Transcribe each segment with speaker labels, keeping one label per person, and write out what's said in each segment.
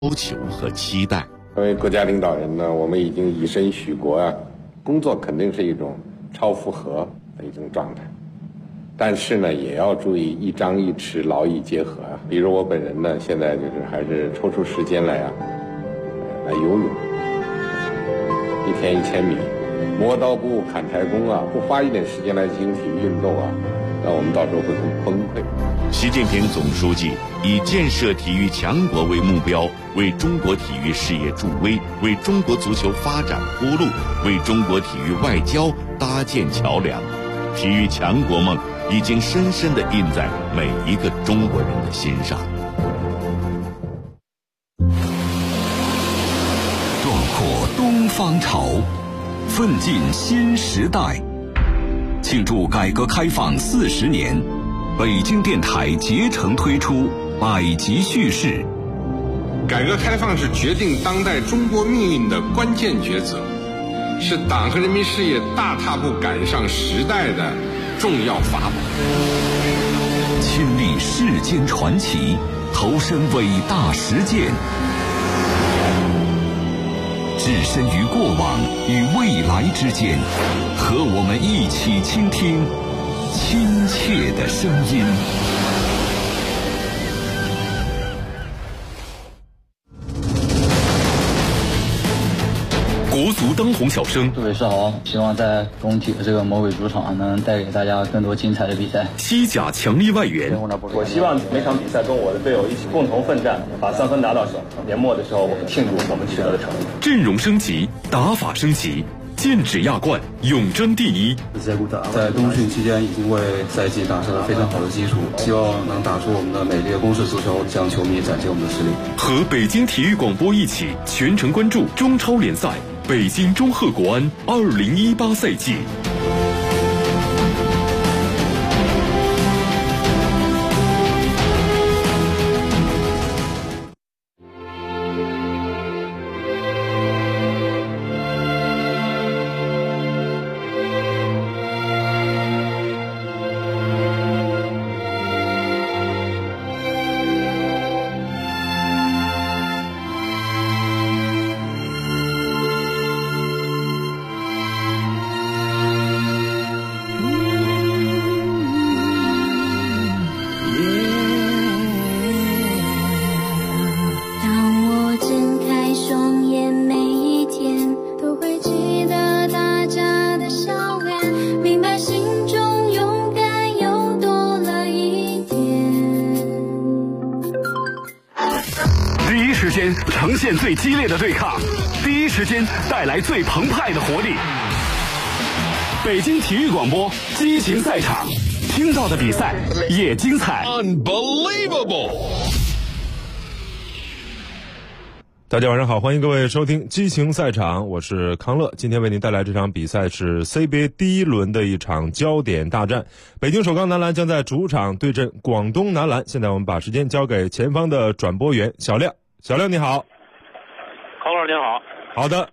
Speaker 1: 求和期待。
Speaker 2: 作为国家领导人呢，我们已经以身许国啊，工作肯定是一种超负荷的一种状态，但是呢，也要注意一张一弛，劳逸结合啊。比如我本人呢，现在就是还是抽出时间来来游泳，一天1000米，磨刀不误砍柴工啊，不花一点时间来进行体育运动啊，那我们到时候会很崩溃。
Speaker 1: 习近平总书记以建设体育强国为目标，为中国体育事业助威，为中国足球发展铺路，为中国体育外交搭建桥梁。体育强国梦已经深深地印在每一个中国人的心上。
Speaker 3: 壮阔东方潮，奋进新时代。庆祝改革开放40年，北京电台竭诚推出百集叙事。
Speaker 4: 改革开放是决定当代中国命运的关键抉择，是党和人民事业大踏步赶上时代的重要法宝。
Speaker 3: 亲历世间传奇，投身伟大实践，置身于过往与未来之间，和我们一起倾听亲切的声音。
Speaker 5: 国足当红小生，
Speaker 6: 各位是好，希望在工体的这个魔鬼主场能带给大家更多精彩的比赛。
Speaker 5: 西甲强力外援，
Speaker 7: 我希望每场比赛跟我的队友一起共同奋战，把3分拿到手。年末的时候，我们庆祝我们取得的成绩。
Speaker 5: 阵容升级，打法升级，剑指亚冠，永争第一。
Speaker 8: 在冬训期间已经为赛季打下了非常好的基础，希望能打出我们的美丽的攻势足球，向球迷展现我们的实力。
Speaker 5: 和北京体育广播一起全程关注中超联赛，北京中赫国安2018赛季。
Speaker 3: 呈现最激烈的对抗，第一时间带来最澎湃的活力。北京体育广播激情赛场，听到的比赛也精彩。
Speaker 5: Unbelievable！
Speaker 9: 大家晚上好，欢迎各位收听激情赛场，我是康乐。今天为您带来这场比赛是 CBA 第一轮的一场焦点大战，北京首钢男篮将在主场对阵广东男篮。现在我们把时间交给前方的转播员小亮。小亮你好。
Speaker 10: 康老师您好。
Speaker 9: 好的。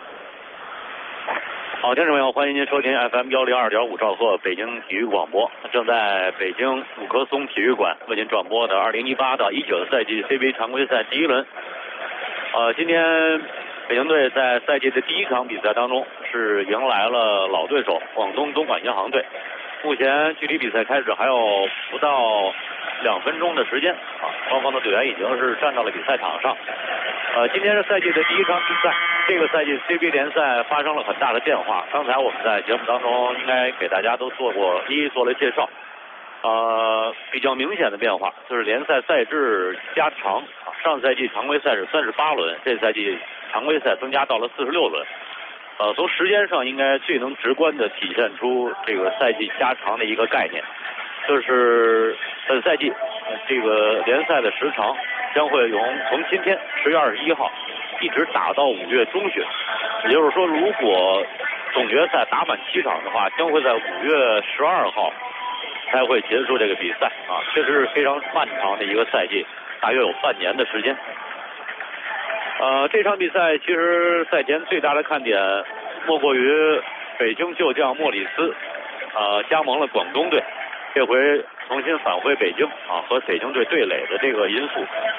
Speaker 10: 好，听众朋友，欢迎您收听 FM 102.5兆赫北京体育广播，正在北京五棵松体育馆为您转播的2018到19的赛季 CBA 常规赛第一轮。今天北京队在赛季的第一场比赛当中是迎来了老对手广东东莞银行队。目前距离比赛开始还有不到2分钟的时间啊，双方的队员已经是站到了比赛场上。今天是赛季的第一场比赛，这个赛季 CBA 联赛发生了很大的变化。刚才我们在节目当中应该给大家都一一做了介绍。比较明显的变化就是联赛赛制加长，上赛季常规赛是38轮，这赛季常规赛增加到了46轮。从时间上应该最能直观的体现出这个赛季加长的一个概念，就是本赛季这个联赛的时长将会从今天10月21号一直打到5月中旬，也就是说，如果总决赛打满7场的话，将会在5月12号才会结束这个比赛啊，确实是非常漫长的一个赛季，大约有半年的时间。这场比赛其实赛前最大的看点莫过于北京旧将莫里斯加盟了广东队，这回重新返回北京啊，和北京队对垒的这个因素。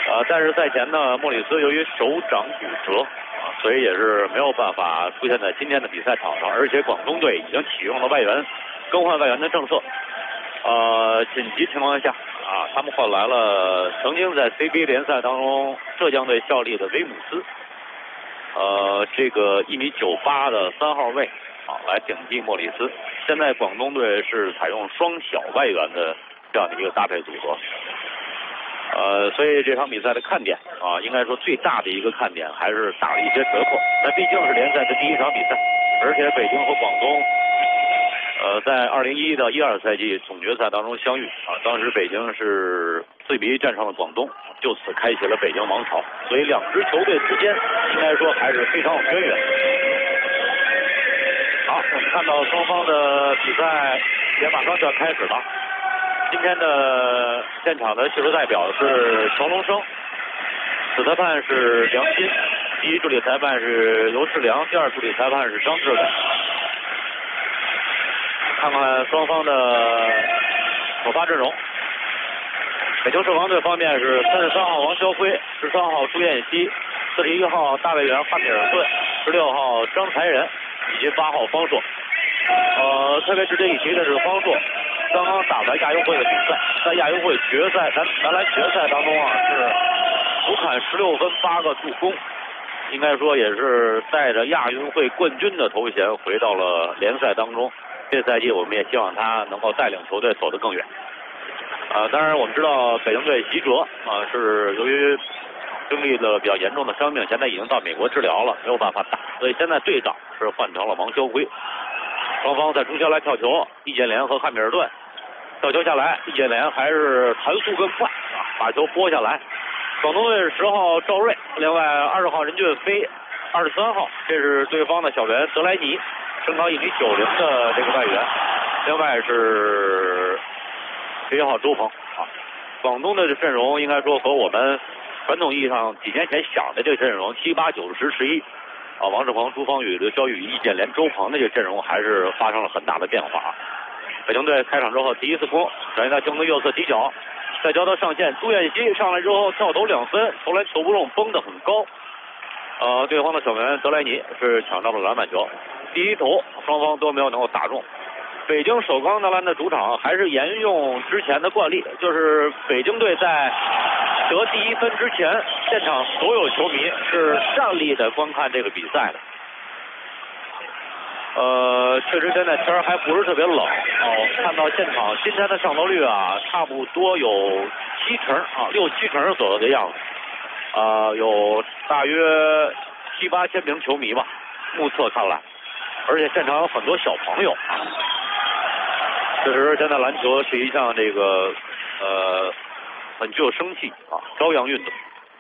Speaker 10: 但是赛前呢，莫里斯由于手掌骨折所以也是没有办法出现在今天的比赛场上，而且广东队已经启用了外援更换外援的政策。紧急情况下他们换来了曾经在 CBA 联赛当中浙江队效力的威姆斯，这个1.98米的3号位来顶替莫里斯。现在广东队是采用双小外援的这样的一个搭配组合。所以这场比赛的看点应该说最大的一个看点还是打了一些折扣。那毕竟是联赛的第一场比赛，而且北京和广东在2011到12赛季总决赛当中相遇当时北京是4-1战胜了广东，就此开启了北京王朝。所以两支球队之间应该说还是非常有渊源。好，我们看到双方的比赛也马上就要开始了。今天的现场的技术代表是乔龙生，主裁判是梁鑫，第一助理裁判是尤世良，第二助理裁判是张志伟。看看双方的首发阵容。北京首钢队方面是33号王霄辉，13号朱彦西，41号大外援汉密尔顿，16号张才仁以及8号方硕。特别值得一提的是方硕刚刚打完亚运会的比赛，在亚运会决赛男篮决赛当中是主砍16分8个助攻，应该说也是带着亚运会冠军的头衔回到了联赛当中。这赛季我们也希望他能够带领球队走得更远。当然我们知道北京队席哲是由于经历了比较严重的伤病，现在已经到美国治疗了，没有办法打，所以现在队长是换成了王霄辉。双方在中线来跳球，易建联和汉密尔顿跳球下来，易建联还是弹速更快把球拨下来。广东队是10号赵睿，另外20号任俊飞，23号这是对方的小援德莱尼，身高1.90米的这个外援，另外是11号周鹏广东队的阵容应该说和我们传统意义上几年前想的这个阵容7、8、9、10、11王志鹏、朱芳雨、刘晓宇、易建联、周鹏的这个阵容还是发生了很大的变化。北京队开场之后第一次攻，转移到京东右侧底角，再交到上线，朱彦西上来之后跳投2分，投篮球不中，崩得很高。对方的小援德莱尼是抢到了篮板球，第一投双方都没有能够打中。北京首钢男篮的主场还是沿用之前的惯例，就是北京队在得第一分之前，现场所有球迷是站立的观看这个比赛的。确实现在天还不是特别冷看到现场今天的上座率差不多有6、7成左右的样子，有大约7、8千名球迷吧，目测看来，而且现场有很多小朋友确实现在篮球是一项这个很具有生气朝阳运动，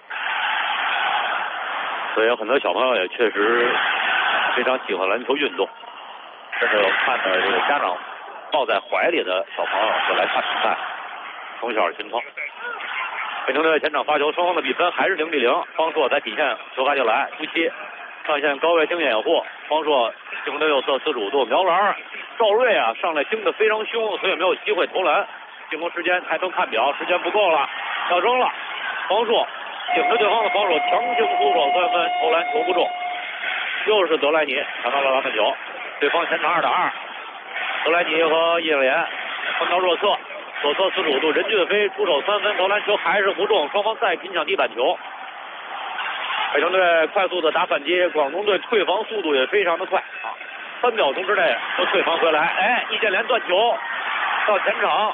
Speaker 10: 所以有很多小朋友也确实非常喜欢篮球运动，甚至有看的这个家长抱在怀里的小朋友就来看比赛，从小心操。北京队前场发球，双方的比分还是0-0。方硕在底线球发就来，突击上线高位盯掩护，方硕进攻右侧45度瞄篮，赵睿上来盯得非常凶，所以没有机会投篮。进攻时间抬头看表，时间不够了，要争了。方硕顶着对方的防守，强行出手3分，投篮球不中。又是德莱尼抢到了篮板球，对方前场2打2，德莱尼和易建联分到弱侧，左侧45度，任俊飞出手3分，投篮球还是不中，双方再拼抢地板球。北京队快速的打反击，广东队退防速度也非常的快3秒钟之内都退防回来。易建联断球到前场，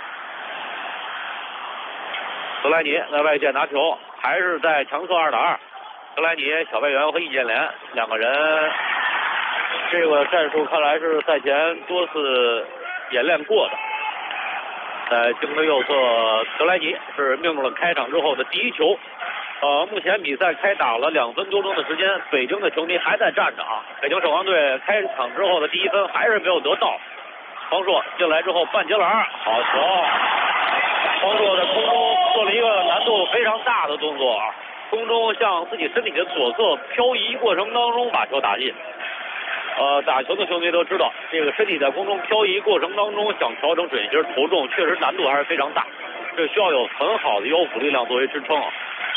Speaker 10: 德莱尼在外线拿球，还是在强侧2打2，德莱尼小外援和易建联两个人，这个战术看来是赛前多次演练过的。在京队右侧，德莱尼是命中了开场之后的第一球。目前比赛开打了2分多钟的时间，北京的球迷还在站着北京首钢队开场之后的第一分还是没有得到。方硕进来之后半截篮，好球！方硕在空中做了一个难度非常大的动作空中向自己身体的左侧漂移过程当中把球打进。打球的球迷都知道，这个身体在空中漂移过程当中想调整准心投中，确实难度还是非常大，这需要有很好的腰腹力量作为支撑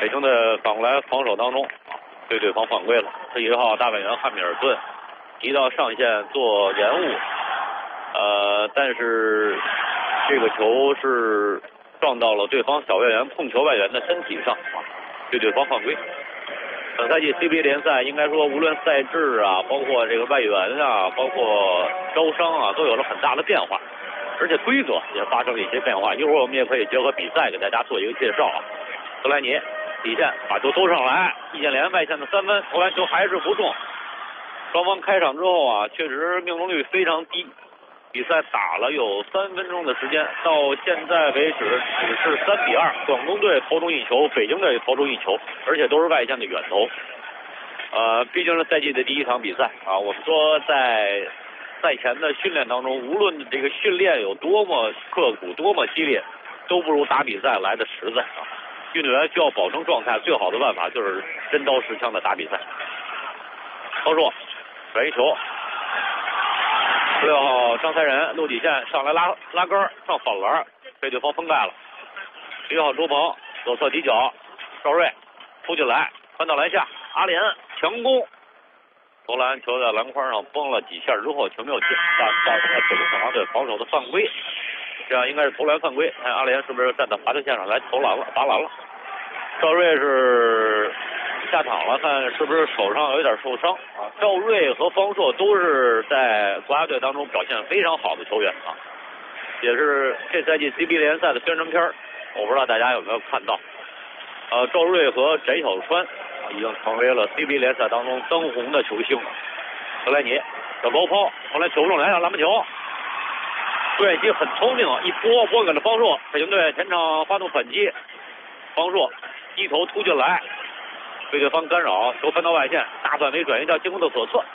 Speaker 10: 北京队反过来防守当中对对方犯规了，11号大外援汉密尔顿移到上线做延误，但是这个球是撞到了对方小外援控球外援的身体上，对对方犯规。本赛季 CBA 联赛应该说无论赛制啊，包括这个外援啊，包括招商啊，都有了很大的变化，而且规则也发生了一些变化。一会儿我们也可以结合比赛给大家做一个介绍啊。德莱尼底线把球兜上来，易建联外线的3分投篮球还是不中。双方开场之后啊，确实命中率非常低。比赛打了有3分钟的时间，到现在为止只是3-2，广东队投中1球，北京队投中1球，而且都是外线的远投。毕竟是赛季的第一场比赛啊，我们说在赛前的训练当中，无论这个训练有多么刻苦、多么激烈，都不如打比赛来的实在啊。运动员需要保证状态，最好的办法就是真刀实枪的打比赛。方硕转移球。16号张才仁路底线上来拉杆上反篮，被对方封盖了。11号周鹏左侧底角，赵睿突进来，翻到篮下，阿联强攻，投篮球在篮筐上崩了几下之后球没有进，造成了北京国安队防守的犯规，这样应该是投篮犯规。看阿联是不是站到罚球线上来投篮了，罚篮了。赵睿是下场了，看是不是手上有点受伤啊？赵睿和方硕都是在国家队当中表现非常好的球员啊，也是这赛季 CBA 联赛的宣传片，我不知道大家有没有看到。赵睿和翟小川已经成为了 CBA 联赛当中当红的球星了。德莱尼的高抛，后来球中篮下篮板球，杜远熙很聪明，一拨给了方硕，北京队前场发动反击，方硕低头突进来。被对方干扰，球翻到外线，大范围转移到进攻的左侧，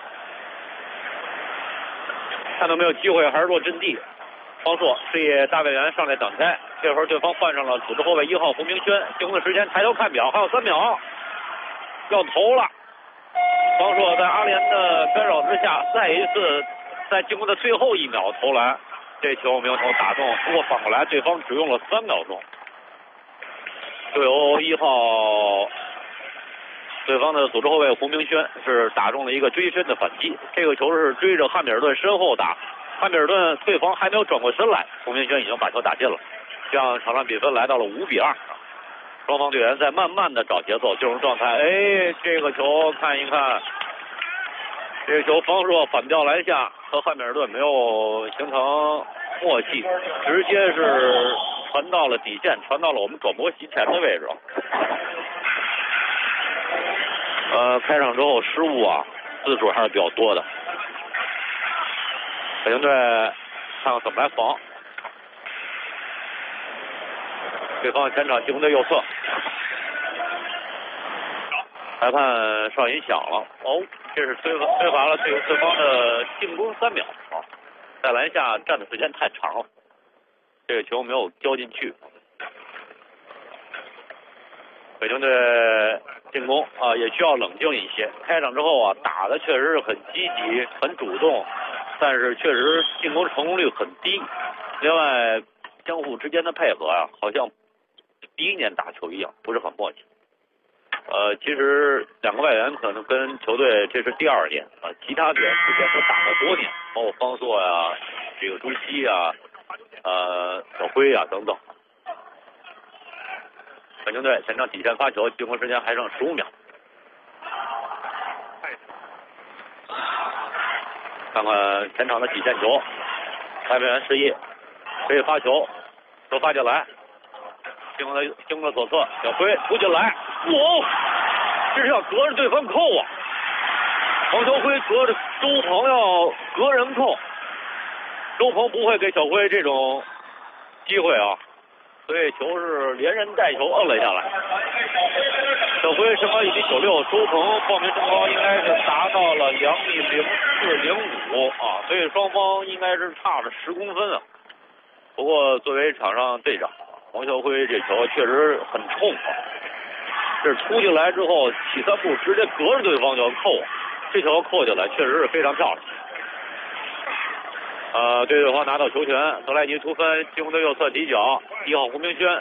Speaker 10: 看到没有机会还是落阵地。方硕视野大外援上来挡开，这会儿对方换上了组织后卫1号胡明轩，进攻的时间抬头看表还有3秒，要投了。方硕在阿联的干扰之下，再一次在进攻的最后1秒投篮，这球没有投打中，不过反过来对方只用了3秒钟，就由1号。对方的组织后卫胡明轩是打中了一个追身的反击，这个球是追着汉密尔顿身后打，汉密尔顿对方还没有转过身来，胡明轩已经把球打进了，这样场上比分来到了5-2，双方队员在慢慢的找节奏进入状态。这个球看一看，这个球方硕反掉篮下，和汉密尔顿没有形成默契，直接是传到了底线，传到了我们转播席前的位置。开场之后失误啊，次数还是比较多的。北京队看看怎么来防。对方前场进攻的右侧，裁判哨音响了，这是吹罚了对方的进攻3秒啊，在篮下站的时间太长了，这个球没有交进去。北京队进攻啊，也需要冷静一些。开场之后啊，打的确实是很积极、很主动，但是确实进攻成功率很低。另外，相互之间的配合啊，好像第一年打球一样，不是很默契。其实2个外援可能跟球队这是第2年啊，其他队员之间都打了多年，包括方硕呀、这个朱熹呀、小辉呀等等。北京队前场底线发球，进攻时间还剩15秒。看看前场的底线球，外援示意可以发球，球发进来，进攻的左侧，小辉突进来，这是要隔着对方扣啊！黄秋辉隔着周鹏要隔人扣，周鹏不会给小辉这种机会啊。所以球是连人带球摁了下来。小辉身高1米96，周鹏报名身高应该是达到了2米04、05啊，所以双方应该是差了10公分啊。不过作为场上队长，黄小辉这球确实很冲啊，这突进来之后起3步直接隔着对方就要扣，这球扣进来确实是非常漂亮。对方拿到球权，德莱尼突分，进攻的右侧底角，1号胡明轩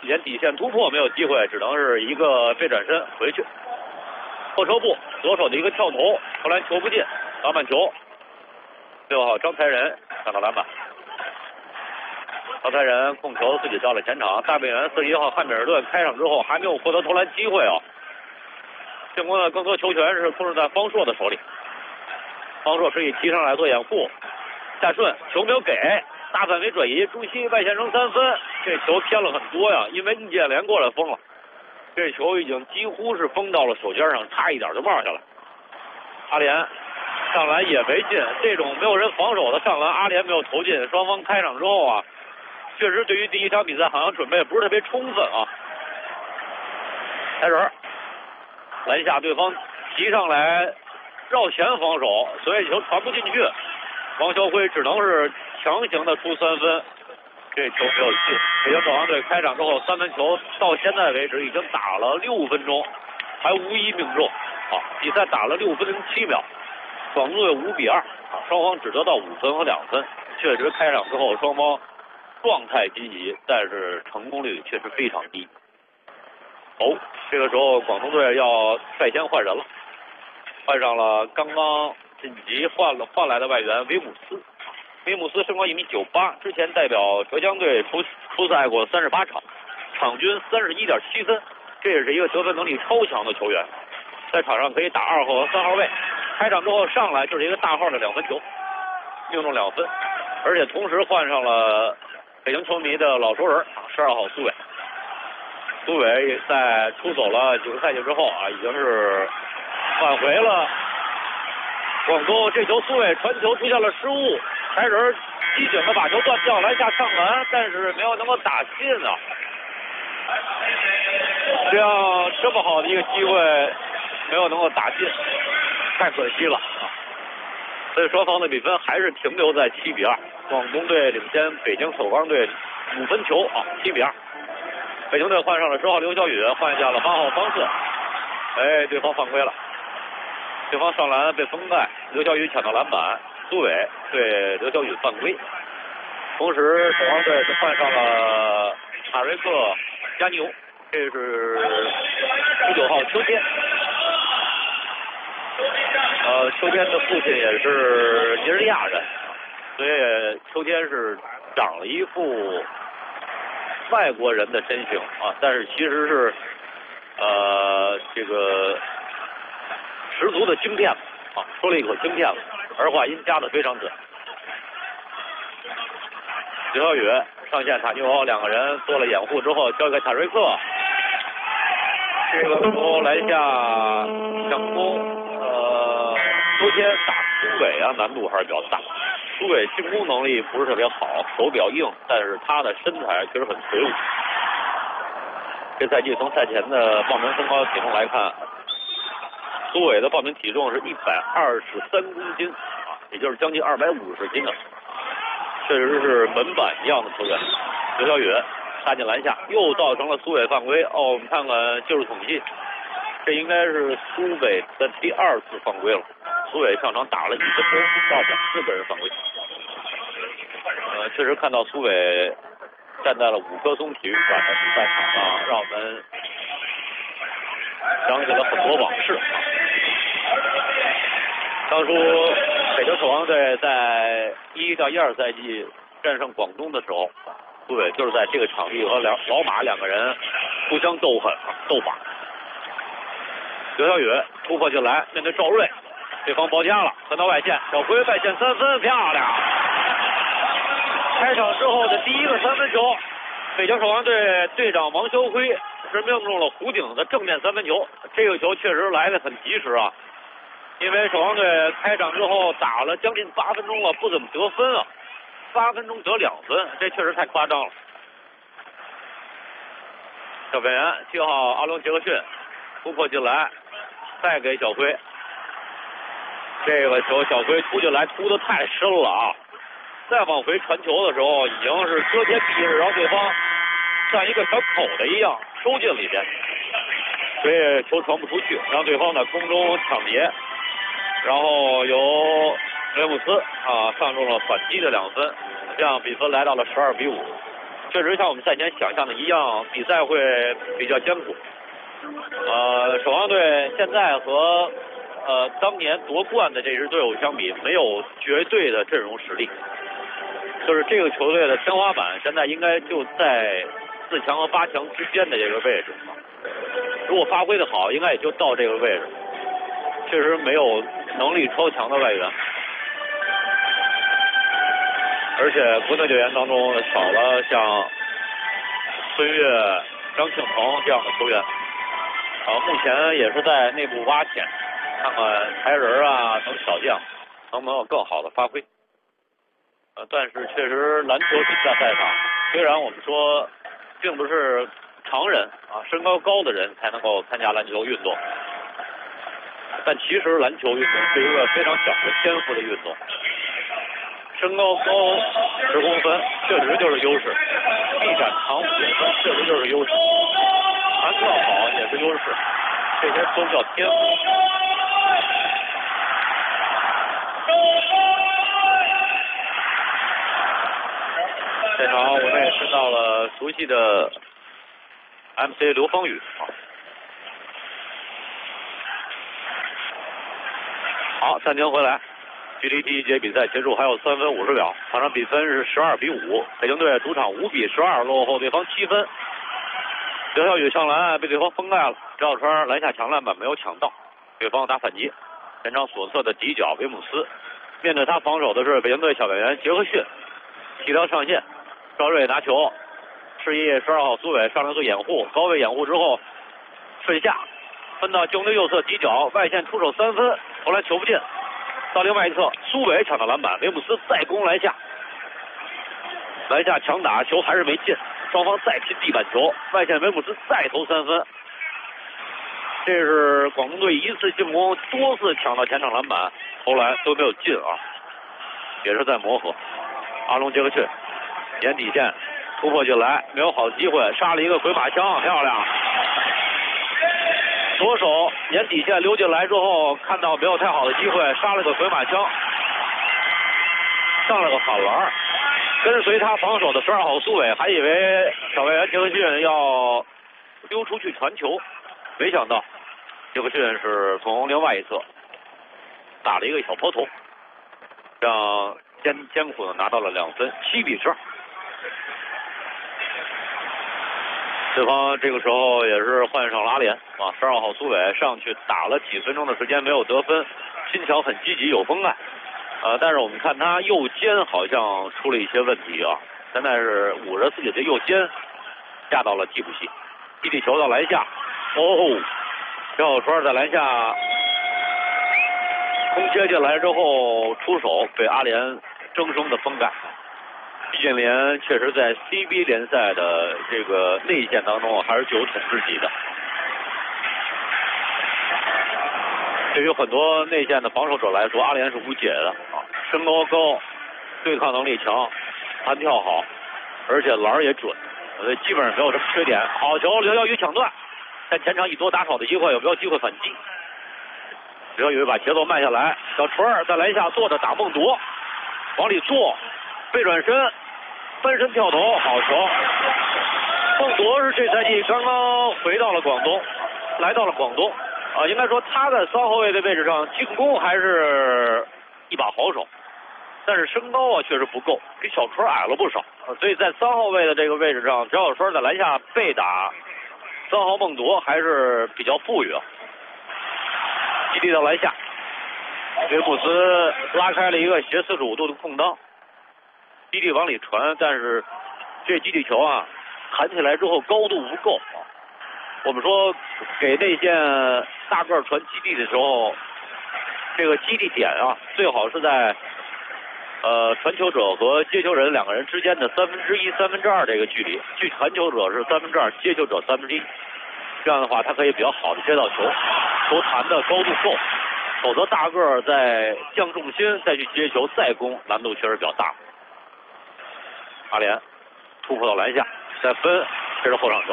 Speaker 10: 连底线突破没有机会，只能是一个背转身回去。后撤步，左手的一个跳投，投篮球不进，篮板球。6号张才仁上到篮板。张才仁控球自己到了前场，大本营41号汉密尔顿开场之后还没有获得投篮机会啊。进攻的更多球权是控制在方硕的手里，方硕可以提上来做掩护，下顺球没有给，大范围转移，中西外线扔3分，这球偏了很多呀，因为易建联过来封了，这球已经几乎是封到了手尖上，差一点就冒下来。阿联上篮也没进，这种没有人防守的上篮，阿联没有投进，双方开场之后啊，确实对于第一场比赛好像准备不是特别充分啊。开始篮下对方提上来绕前防守，所以球传不进去，王晓辉只能是强行的出3分，这球没有进。北京首航队开场之后3分球到现在为止已经打了6分钟，还无一命中。好，比赛打了6分07秒，广东队5比2，双方只得到5分和2分。确实开场之后双方状态积极，但是成功率确实非常低。这个时候广东队要率先换人了，换上了刚刚紧急换来的外援维姆斯。维姆斯身高1.98米，之前代表浙江队出赛过38场，场均31.7分，这也是一个得分能力超强的球员，在场上可以打2号和3号位。开场之后上来就是一个大号的2分球，命中2分，而且同时换上了北京球迷的老熟人12号苏伟。苏伟在出走了几个赛季之后啊，已经是挽回了广东。这球苏伟传球出现了失误，才人机警的把球断掉，篮下上篮，但是没有能够打进啊。这样这么好的一个机会没有能够打进，太可惜了啊！所以双方的比分还是停留在7比2，广东队领先北京首钢队5分球啊，7比2。北京队换上了10号刘晓宇，换下了8号方四。对方犯规了，对方上篮被封盖，刘晓宇抢到篮板，苏伟对刘晓宇犯规。同时首钢队换上了塔瑞克加尼欧，这是19号邱天。邱天的父亲也是尼日利亚人，所以邱天是长了一副外国人的身形啊，但是其实是这个十足的京片子啊，说了一口京片子，儿化音加的非常准。刘晓宇上线塔尼欧，两个人做了掩护之后交给塔瑞克，这个球篮下上攻，昨天打苏伟啊难度还是比较大。苏伟进攻能力不是特别好，手比较硬，但是他的身材确实很魁梧。这赛季从赛前的报名身高体重来看，苏伟的报名体重是123公斤啊，也就是将近250斤的，确实是门板一样的球员。刘晓宇杀进篮下，又造成了苏伟犯规。我们看看技术统计，这应该是苏伟的第2次犯规了。苏伟上场打了1分钟，造成4个人犯规。确实看到苏伟站在了五棵松体育馆的比赛场上，让我们想起了很多往事。当初北京首钢队在1到12赛季战胜广东的时候，苏伟就是在这个场地和老马两个人互相斗法。刘晓宇突破进来，面对赵睿，对方包夹了，传到外线，小辉外线3分，漂亮！开场之后的第一个3分球，北京首钢队队长王晓辉是命中了弧顶的正面3分球。这个球确实来得很及时啊，因为首钢队开场之后打了将近8分钟了，不怎么得分啊，8分钟得2分，这确实太夸张了。小本员7号阿隆杰克逊突破进来，再给小辉，这个球小辉突进来突得太深了啊！再往回传球的时候，已经是遮天蔽日，然后对方像一个小口袋一样收进里边，所以球传不出去，让对方在空中抢劫，然后由雷姆斯上中了反击的2分，这样比分来到了12比5。 确实像我们赛前想象的一样，比赛会比较艰苦。首航队现在和当年夺冠的这支队伍相比，没有绝对的阵容实力，就是这个球队的天花板现在应该就在4强和8强之间的这个位置。如果发挥的好，应该也就到这个位置。确实没有能力超强的外援，而且国内队员当中少了像孙悦、张庆鹏这样的球员。目前也是在内部挖潜，看看才人啊等小将能不能有更好的发挥。但是确实篮球比赛赛场，虽然我们说并不是常人身高高的人才能够参加篮球运动，但其实篮球运动是一个非常讲究天赋的运动。身高高10公分确实就是优势，臂展长5分确实就是优势，弹跳好也是优势，这些都叫天赋。现场我们也听到了熟悉的 MC 刘芳雨好，暂停回来，距离第一节比赛结束还有3分50秒，场上比分是12比5，北京队主场5比12落后对方7分。刘晓宇上篮被对方封盖了，赵小川篮下抢篮板没有抢到，对方打反击，前场左侧的底角维姆斯，面对他防守的是北京队小外援杰克逊，提刀上线，赵睿拿球，示意12号苏伟上来做掩护，高位掩护之后顺下分到京队右侧底角，外线出手3分，投篮球不进，到另外一侧苏伟抢到篮板，维姆斯再攻篮下强打，球还是没进，双方再拼地板球，外线维姆斯再投3分。这是广东队一次进攻多次抢到前场篮板，投篮都没有进也是在磨合。阿隆杰克逊沿底线突破进来，没有好的机会，杀了一个鬼马枪，漂亮。左手沿底线溜进来之后，看到没有太好的机会，杀了个鬼马枪，上了个反篮。跟随他防守的12号苏伟还以为小外援杰克逊要溜出去传球，没想到杰克逊是从另外一侧打了一个小抛投，让艰苦的拿到了2分，7比12。对方这个时候也是换上了阿联12号苏伟上去打了几分钟的时间没有得分，心桥很积极有封盖，但是我们看他右肩好像出了一些问题现在是捂着自己的右肩下到了替补席，基地球到篮下，赵小川在篮下空切进来之后出手，被阿联生生的封盖。易建联确实在 CBA 联赛的这个内线当中还是具有统治级的。对于很多内线的防守者来说，阿联是无解的身高高，对抗能力强，弹跳好，而且篮也准，基本上没有什么缺点。好球，刘晓宇抢断，在前场以多打少的机会，有没有机会反击？刘晓宇把节奏慢下来，小纯在篮下坐着打孟铎，往里坐，背转身，翻身跳投，好球！孟铎是这赛季刚刚回到了广东，来到了广东应该说他在3后卫的位置上进攻还是一把好手，但是身高确实不够，比小川矮了不少，所以在3号位的这个位置上，小川在篮下被打3号孟铎还是比较富裕基地到篮下，维姆斯拉开了一个斜45度的空当，基地往里传，但是这基地球弹起来之后高度不够我们说给内线大个传基地的时候，这个基地点最好是在传球者和接球人2个人之间的1/3、2/3这个距离，传球者是2/3，接球者1/3，这样的话他可以比较好的接到球，球弹的高度够，否则大个再降重心再去接球再攻，难度确实比较大。阿联突破到篮下再分，这是后场球，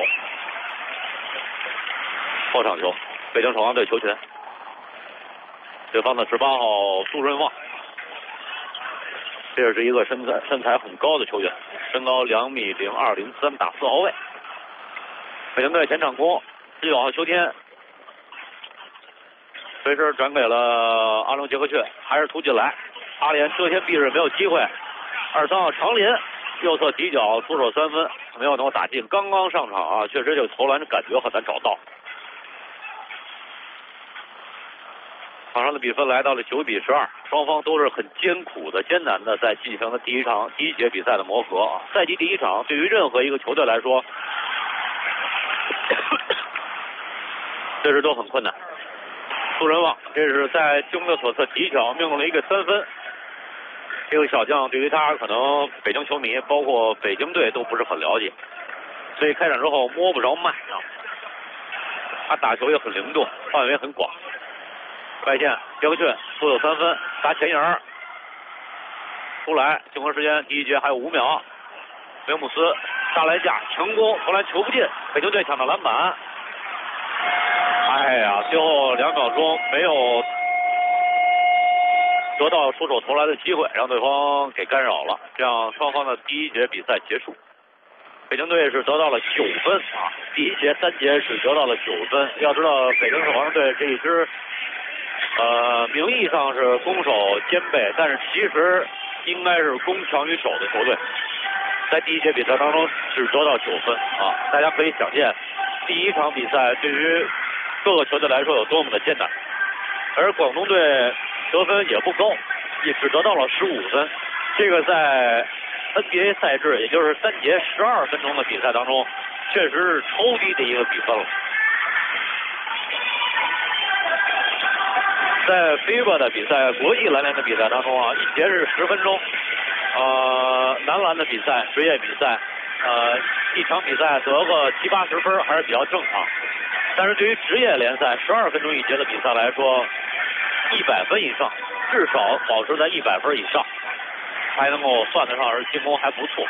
Speaker 10: 北京首航队球权，对方的18号杜润旺这是一个身材很高的球员，身高2.02米，03打4号位。北京队前场攻，19号秋天，随时转给了阿隆杰克逊，还是突进来，阿联遮天蔽日没有机会。23号长林右侧底角出手3分，没有能够打进。刚刚上场啊，确实这个投篮的感觉很难找到。场上的比分来到了9-12，双方都是很艰苦的、艰难的在进行了第一节比赛的磨合啊。赛季第一场对于任何一个球队来说，确实都很困难。杜仁旺这是在进攻的左侧底角命中了一个3分，这个小将对于他可能北京球迷包括北京队都不是很了解，所以开场之后摸不着脉啊。他打球也很灵动，范围很广。外线杰克逊都有3分，打前沿出来，进攻时间第一节还有5秒。维姆斯上篮下强攻，投篮球不进，北京队抢到篮板。哎呀，最后2秒钟没有得到出手投篮的机会，让对方给干扰了，这样双方的第一节比赛结束。北京队是得到了9分啊，第一节3节是得到了9分。要知道北京首钢队这一支名义上是攻守兼备，但是其实应该是攻强于守的球队，在第一节比赛当中是得到9分啊。大家可以想见第一场比赛对于各个球队来说有多么的艰难，而广东队得分也不高，也只得到了15分，这个在 NBA 赛制也就是3节12分钟的比赛当中确实是超低的一个比分了。在 FIBA 的比赛，国际篮联的比赛当中啊，一节是10分钟，男篮的比赛，职业比赛，一场比赛得个70-80分还是比较正常。但是对于职业联赛12分钟一节的比赛来说，100分以上，至少保持在100分以上，才能够算得上是进攻还不错。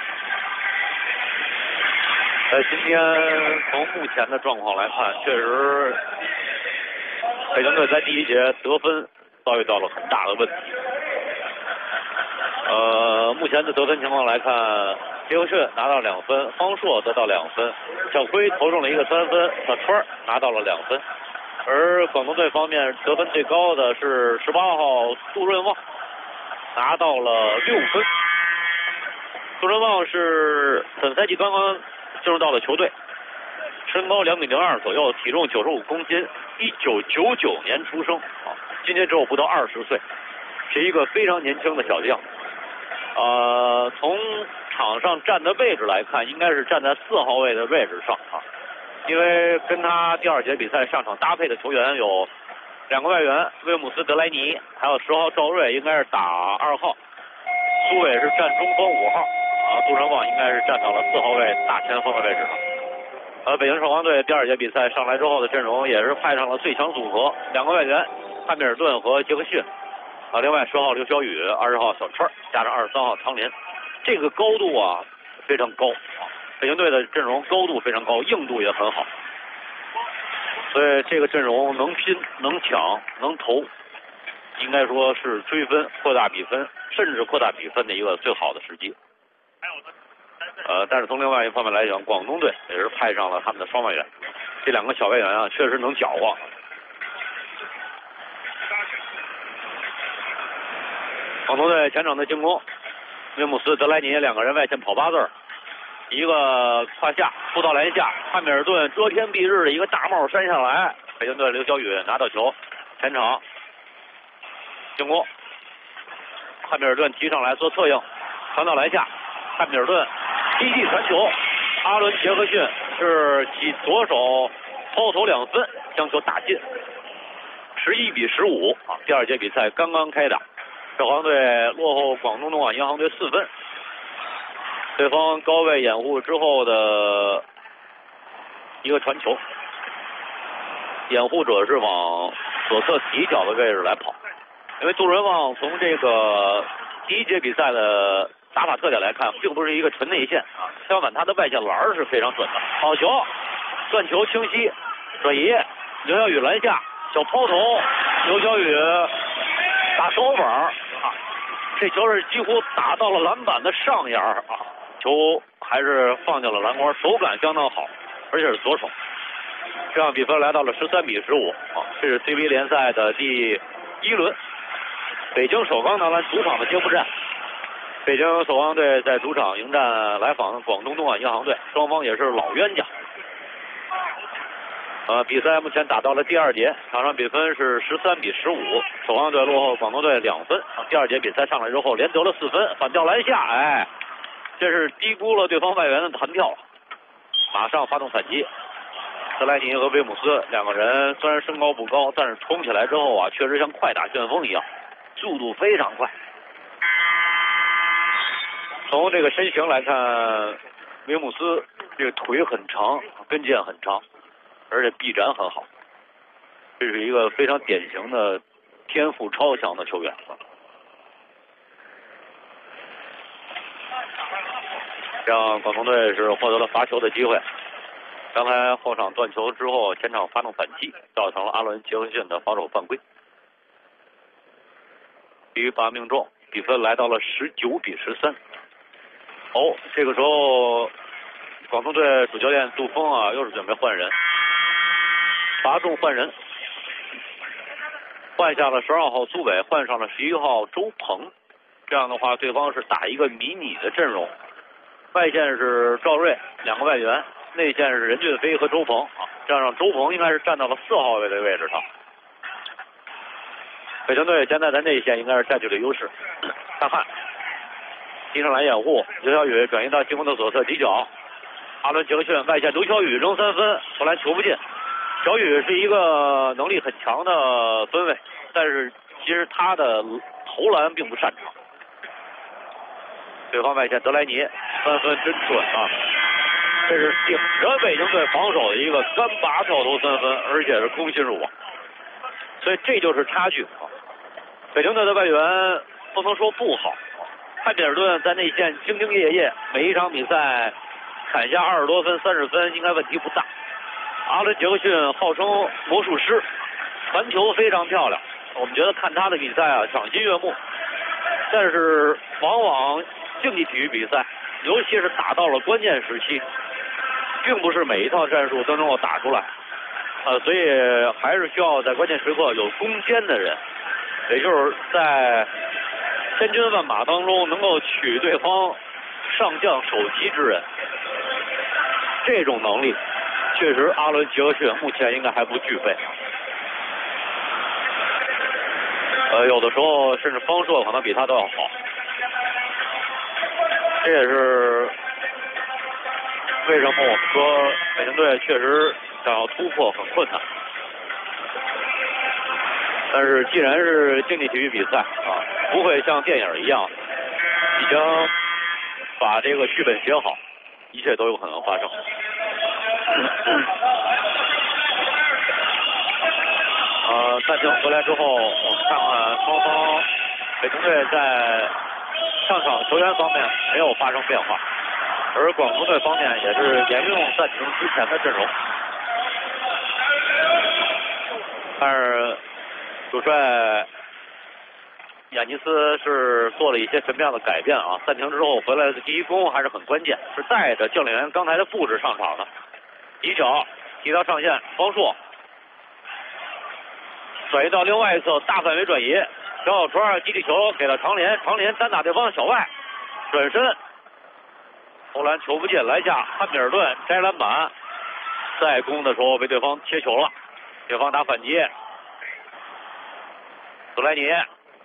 Speaker 10: 今天从目前的状况来看，确实北京队在第一节得分遭遇到了很大的问题。目前的得分情况来看，杰克逊拿到2分，方硕得到2分，小奎投中了一个3分，小川拿到了2分。而广东队方面得分最高的是18号杜润旺，拿到了6分。杜润旺是本赛季刚刚进入到了球队，身高2.02米左右，体重95公斤，1999年出生啊，今年只有不到20岁，是一个非常年轻的小将。从场上站的位置来看，应该是站在4号位的位置上啊，因为跟他第2节比赛上场搭配的球员有2个外援，威姆斯、德莱尼，还有10号赵睿，应该是打2号，苏伟是站中锋5号啊，杜仁旺应该是站到了4号位大前锋的位置上。北京首钢队第2节比赛上来之后的阵容也是派上了最强组合，2个外援汉密尔顿和杰克逊，另外10号刘晓宇，20号小川，加上23号长林，这个高度啊非常高啊，北京队的阵容高度非常高，硬度也很好，所以这个阵容能拼能抢能投，应该说是追分扩大比分甚至扩大比分的一个最好的时机。但是从另外一方面来讲，广东队也是派上了他们的双外援，这2个小外援啊确实能搅和。广东队前场的进攻，威姆斯、德莱尼2个人外线跑8字，一个胯下扑到篮下，汉密尔顿遮天蔽日的一个大帽扇下来，北京队刘晓宇拿到球，前场进攻，汉密尔顿提上来做策应，传到篮下，汉密尔顿低地传球，阿伦杰克逊是起左手抛投2分，将球打进，11-15啊！第2节比赛刚刚开打，首钢队落后广东东莞银行队4分，对方高位掩护之后的一个传球，掩护者是往左侧底角的位置来跑，因为杜仁旺从这个第1节比赛的打法特点来看，并不是一个纯内线啊，相反他的外线篮是非常准的。好球，断球清晰，转移，刘晓宇篮下小抛投，刘晓宇打手板啊， 这球是几乎打到了篮板的上沿啊，球还是放进了篮筐，手感相当好，而且是左手。这样比分来到了13-15啊，这是 CBA 联赛的第1轮，北京首钢男篮主场的接触战。北京首钢队在主场迎战来访的广东东莞银行队，双方也是老冤家。比赛目前打到了第2节，场上比分是13-15，首钢队落后广东队2分。第2节比赛上来之后，连得了4分，反跳篮下，这是低估了对方外援的弹跳，马上发动反击。德莱尼和威姆斯两个人虽然身高不高，但是冲起来之后啊，确实像快打旋风一样，速度非常快。从这个身形来看，威姆斯这个腿很长，跟腱很长，而且臂展很好，这是一个非常典型的天赋超强的球员。让广东队是获得了罚球的机会。刚才后场断球之后，前场发动反击，造成了阿伦·杰克逊的防守犯规。体育8命中，比分来到了19-13。这个时候，广东队主教练杜锋啊，又是准备换人，罚中换人，换下了12号苏伟，换上了11号周鹏。这样的话，对方是打一个迷你的阵容，外线是赵睿2个外援，内线是任骏飞和周鹏啊，这样让周鹏应该是站到了4号位的位置上。北京队现在在内线应该是占据了优势。大汉踢上来掩护，刘晓宇转移到进攻的左侧底角，阿伦·杰克逊外线刘晓宇扔3分，后来球不进。小宇是一个能力很强的分位，但是其实他的投篮并不擅长。对方外线德莱尼3分真准啊！这是顶着北京队防守的一个干拔跳投3分，而且是攻心入网，所以这就是差距啊！北京队的外援不能说不好，汉密尔顿在内线兢兢业业，每一场比赛砍下20多分、30分，应该问题不大。阿伦·杰克逊号称魔术师，传球非常漂亮，我们觉得看他的比赛啊，赏心悦目。但是往往竞技体育比赛，尤其是打到了关键时期，并不是每一套战术都能够打出来，所以还是需要在关键时刻有攻坚的人，也就是在千军万马当中能够取对方上将首级之人。这种能力确实阿伦·杰克逊目前应该还不具备。有的时候甚至方硕可能比他都要好。这也是为什么我们说北京队确实想要突破很困难。但是既然是竞技体育比赛啊，不会像电影一样已经把这个剧本写好，一切都有可能发生。暂停回来之后，我们看看双方北京队在上场球员方面没有发生变化，而广东队方面也是沿用暂停之前的阵容。但是主帅亚尼斯是做了一些什么样的改变啊？暂停之后回来的第一攻还是很关键，是带着教练员刚才的布置上场的。底角踢到上线，方硕转移到另外一侧，大范围转移，小川基地球给了长连，长连单打对方小外，转身投篮球不进，来下汉密尔顿摘篮板，再攻的时候被对方切球了，对方打反击，德莱尼，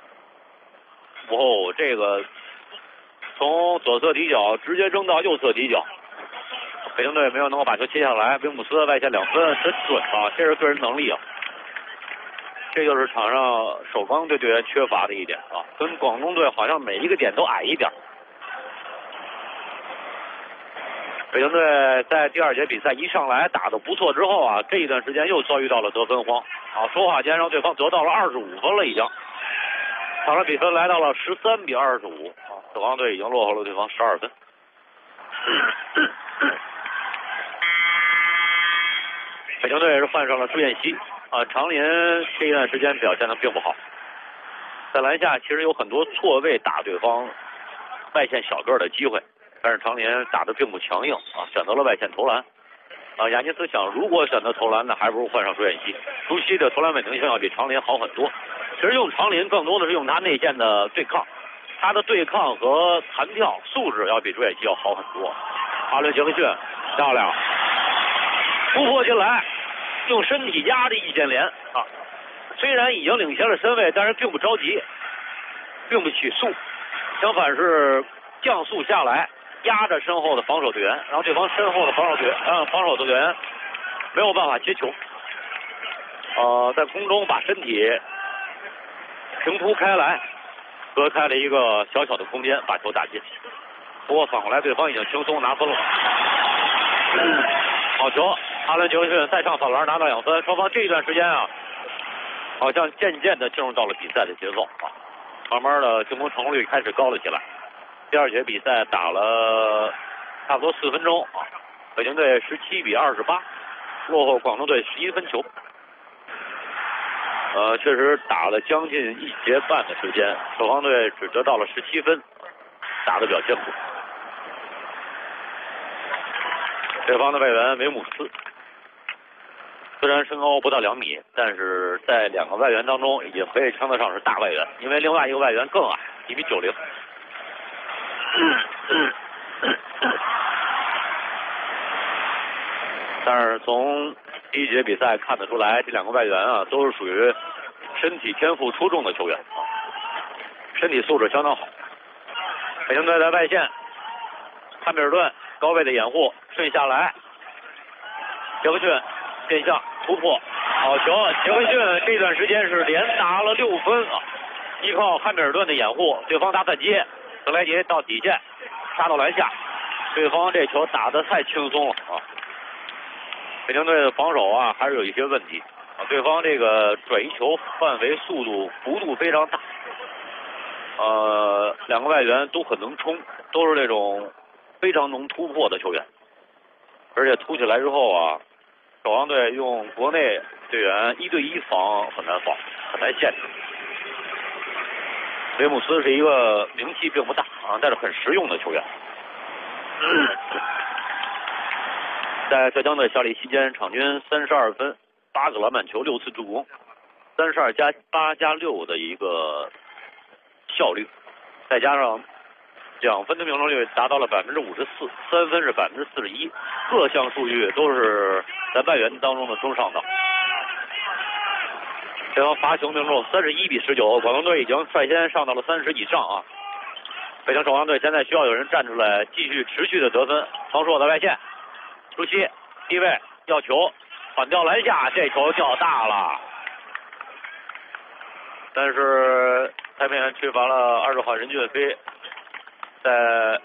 Speaker 10: 这个从左侧底角直接扔到右侧底角，北京队没有能够把球切下来，威姆斯外线2分真准啊，这是个人能力啊。这就是场上首钢队队员缺乏的一点啊，跟广东队好像每一个点都矮一点。北京队在第2节比赛一上来打得不错之后啊，这一段时间又遭遇到了得分荒啊，说话间让对方得到了25分了，已经场上比分来到了13-25啊，首钢队已经落后了对方12分。北京队是换上了朱彦西啊，长林这一段时间表现的并不好。 在篮下其实有很多错位打对方外线小个的机会，但是常年打得并不强硬啊，选择了外线投篮。亚尼斯想，如果选择投篮呢，还不如换上朱彦西。朱熹的投篮稳定性要比长林好很多。其实用长林更多的是用他内线的对抗，他的对抗和弹跳素质要比朱彦西要好很多。阿伦杰克逊漂亮，突破进来，用身体压着易建联啊。虽然已经领先了身位，但是并不着急，并不起速，相反是降速下来，压着身后的防守队员，然后对方身后的防守队员没有办法接球，在空中把身体平铺开来，隔开了一个小小的空间，把球打进。不过反过来，对方已经轻松拿分了。好球，阿伦杰克逊再上扫篮拿到2分。双方这一段时间啊，好像渐渐的进入到了比赛的节奏啊，慢慢的进攻成功率开始高了起来。第二节比赛打了差不多4分钟啊，北京队17-28落后广东队11分球。确实打了将近1节半的时间，守方队只得到了17分，打得比较艰苦。对方的外援维姆斯虽然身高不到2米，但是在2个外援当中也可以称得上是大外援，因为另外一个外援更矮，1.90米。但是从第一节比赛看得出来，这2个外援啊都是属于身体天赋出众的球员啊，身体素质相当好。北京队在外线，汉密尔顿高位的掩护顺下来，杰克逊变向突破，好球！杰克逊这段时间是连拿了6分啊，依靠汉密尔顿的掩护，对方打反击，德莱杰到底线杀到篮下，对方这球打得太轻松了啊！北京队的防守啊还是有一些问题啊，对方这个转移球范围速度幅度非常大，2个外援都很能冲，都是那种非常能突破的球员，而且突起来之后啊，守方队用国内队员1对1防很难防，很难限制。维姆斯是一个名气并不大啊，但是很实用的球员。在浙江队效力期间，场均32分，8个篮板球，6次助攻，32+8+6的一个效率，再加上2分的命中率达到了54%，3分是41%，各项数据都是在外援当中的中上档。这方罚球命中31-19，广东队已经率先上到了30以上啊。北京首航队现在需要有人站出来继续持续的得分。方硕的外线，朱熹低位要球，反掉篮下，这球较大了，但是裁判吹罚了20号任俊飞在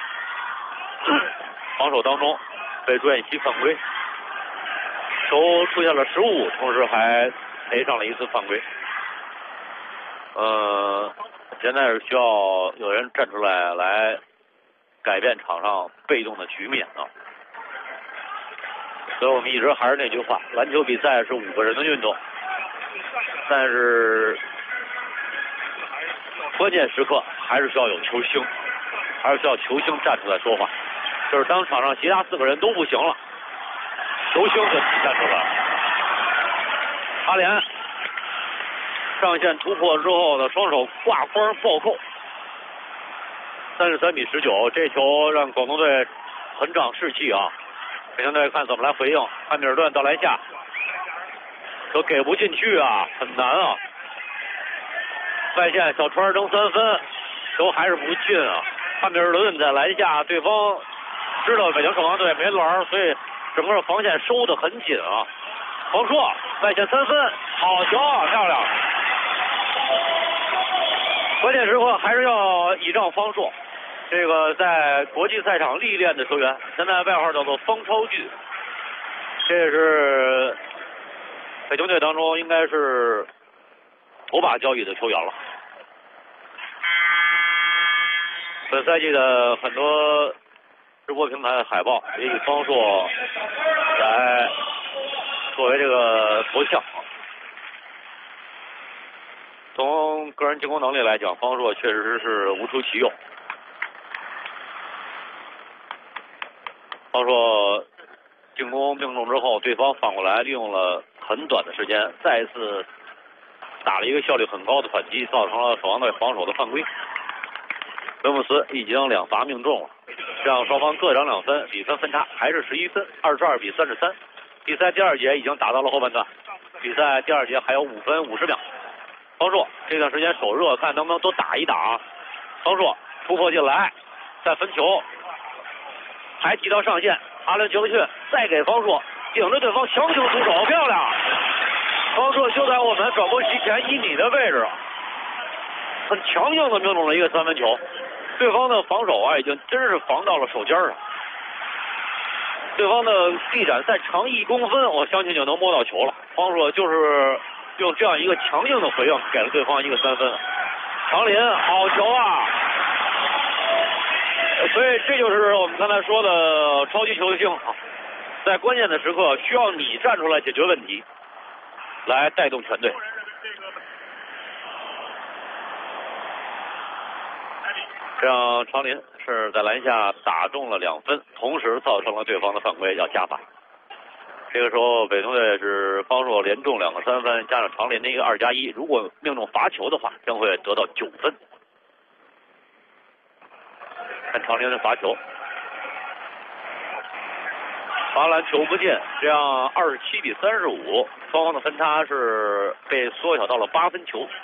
Speaker 10: 防守当中被朱彦西犯规，球出现了失误，同时还赔上了1次犯规。现在是需要有人站出来改变场上被动的局面啊。所以我们一直还是那句话，篮球比赛是5个人的运动，但是关键时刻还是需要有球星，还是需要球星站出来说话。就是当场上其他4个人都不行了，球星就站出来了。阿联上线突破之后的双手挂筐暴扣，33-19，这球让广东队很长士气啊。北京队看怎么来回应，汉密尔顿到篮下，可给不进去啊，很难啊。外线小川扔3分，球还是不进啊。汉密尔顿在篮下，对方知道北京首航队没篮，所以整个防线收得很紧啊。黄硕外线3分，好球啊，漂亮！关键时刻还是要倚仗方硕，这个在国际赛场历练的球员，现在外号叫做方超巨，这是北京队当中应该是头把交椅的球员了。本赛季的很多直播平台的海报也以方硕来作为这个头像。 从个人进攻能力来讲，方硕确实是无出其右。方硕进攻命中之后，对方反过来利用了很短的时间，再一次打了一个效率很高的反击，造成了守望队防守的犯规。威姆斯已经2罚命中了，这样双方各涨2分，比分分差还是11分，22比33。比赛第2节已经打到了后半段，比赛第2节还有5分50秒。方硕这段时间手热，看能不能多打一打。方硕突破进来，再分球，还提到上线，阿伦·杰克逊再给方硕顶着对方强行出手，漂亮！方硕就在我们转播席前1米的位置，很强硬的命中了一个3分球。对方的防守啊，已经真是防到了手尖上。对方的臂展再长1公分，我相信就能摸到球了。方硕就是用这样一个强硬的回应，给了对方一个3分。长林好球啊！所以这就是我们刚才说的超级球星啊，在关键的时刻需要你站出来解决问题，来带动全队。这样长林是在篮下打中了2分，同时造成了对方的犯规，要加罚。这个时候北通队是方硕连中2个3分，加上长林的一个2+1，如果命中罚球的话，将会得到9分。看长林的罚球，罚篮球不进，这样27比35，双方的分差是被缩小到了8分球。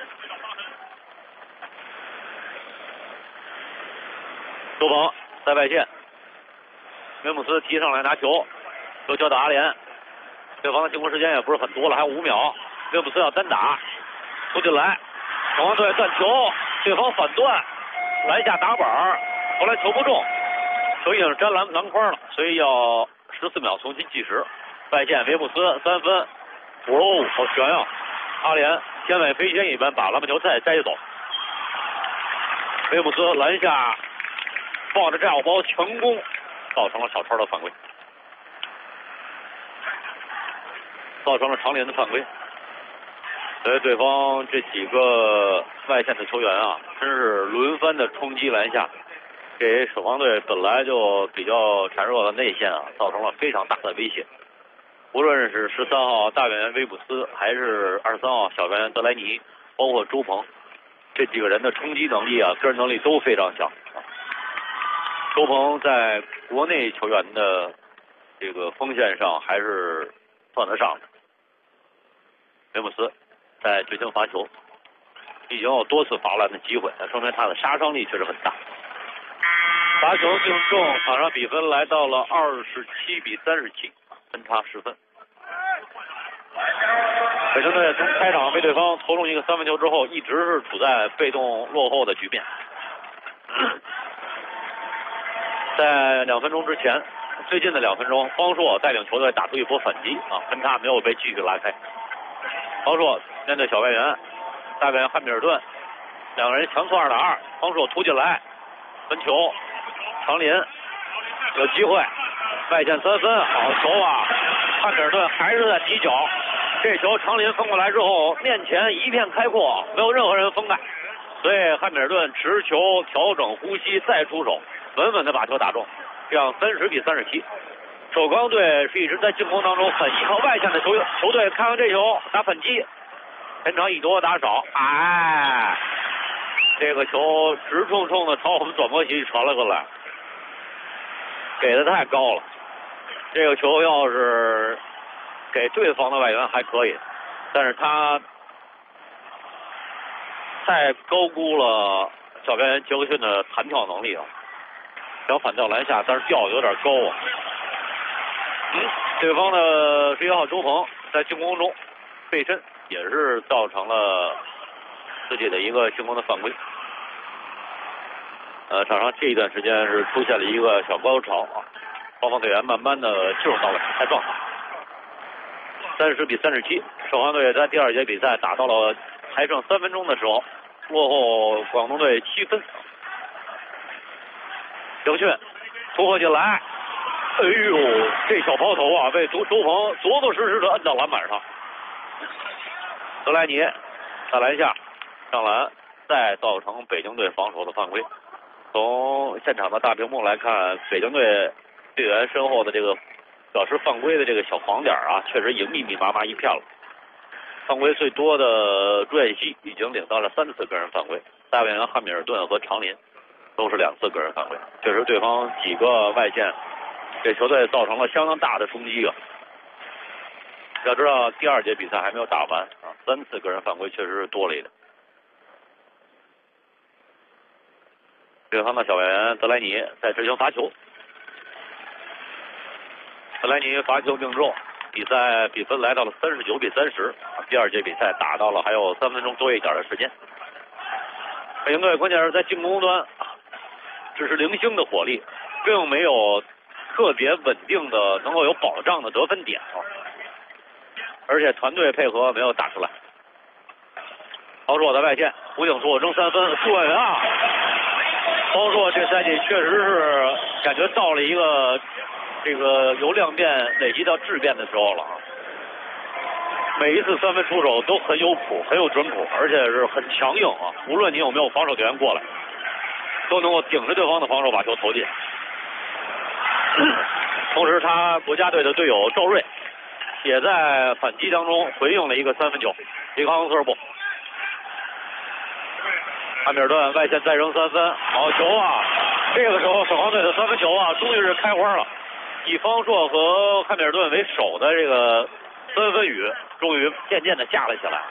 Speaker 10: 周鹏在外线，威姆斯提上来拿球，又交到阿联，对方的进攻时间也不是很多了，还有5秒。威姆斯要单打，突进来，守望队断球，对方反断，篮下打板，后来球不中，球已经是沾篮筐了，所以要14秒重新计时。外线威姆斯3分，好悬呀！阿联天外飞仙一般把篮板球再摘走。威姆斯篮下抱着炸药包强攻，造成了小超的犯规，造成了长林的犯规。所以对方这几个外线的球员啊，真是轮番的冲击篮下，给守望队本来就比较孱弱的内线啊，造成了非常大的威胁。无论是13号大援威姆斯，还是23号小援德莱尼，包括周鹏，这几个人的冲击能力啊，个人能力都非常强。周鹏在国内球员的这个锋线上还是算得上的。威姆斯在执行罚球，已经有多次罚篮的机会，说明他的杀伤力确实很大。罚球命中，场上比分来到了27比37，分差10分。北京队从开场被对方投中一个3分球之后，一直是处在被动落后的局面。在2分钟之前，最近的2分钟，方硕带领球队打出一波反击啊，分差没有被继续拉开。方硕面对小外援大概汉密尔顿，两个人强控2打2，方硕突进来，分球，长林有机会，外线3分，好球啊！汉密尔顿还是在底角，这球长林分过来之后，面前一片开阔，没有任何人封盖，所以汉密尔顿持球调整呼吸再出手，稳稳的把球打中，这样30比37。首钢队是一直在进攻当中很依靠外线的球队，看看这球打反击，前场一多打少，这个球直冲冲的朝我们转播席传了过来，给的太高了。这个球要是给对方的外援还可以，但是他太高估了小外援杰克逊的弹跳能力啊，想反跳篮下，但是吊的有点高啊。对方的11号周鹏在进攻中背身，也是造成了自己的一个进攻的犯规。场上这一段时间是出现了一个小高潮啊，双方队员慢慢的进入到了比赛状态。30比37，首钢队在第2节比赛打到了还剩3分钟的时候，落后广东队7分。杰克逊突破进来，哎呦，这小抛投啊，被周鹏着实的摁到篮板上。德莱尼在篮下上篮，再造成北京队防守的犯规。从现场的大屏幕来看，北京队队员身后的这个表示犯规的这个小黄点啊，确实已经密密麻麻一片了。犯规最多的朱彦西已经领到了3次个人犯规，戴维恩、汉密尔顿和常林都是2次个人犯规，确实对方几个外线给球队造成了相当大的冲击啊。要知道第2节比赛还没有打完啊，3次个人犯规确实是多了一点。对方的小外援德莱尼在执行罚球，德莱尼罚球命中，比赛比分来到了39比30。第2节比赛打到了还有3分钟多一点的时间。北京队关键是在进攻端只是零星的火力，并没有特别稳定的能够有保障的得分点啊，而且团队配合没有打出来。包硕的外线，胡景硕扔3分，准啊！包硕这赛季确实是感觉到了一个这个由量变累积到质变的时候了啊！每一次3分出手都很有谱，很有准谱，而且是很强硬啊！无论你有没有防守队员过来，都能够顶着对方的防守把球投进。同时，他国家队的队友赵睿也在反击当中回应了一个3分球，迪康斯布。汉密尔顿外线再扔3分，好球啊！这个时候守航队的3分球啊，终于是开花了。以方硕和汉密尔顿为首的这个3分雨，终于渐渐的下了起来。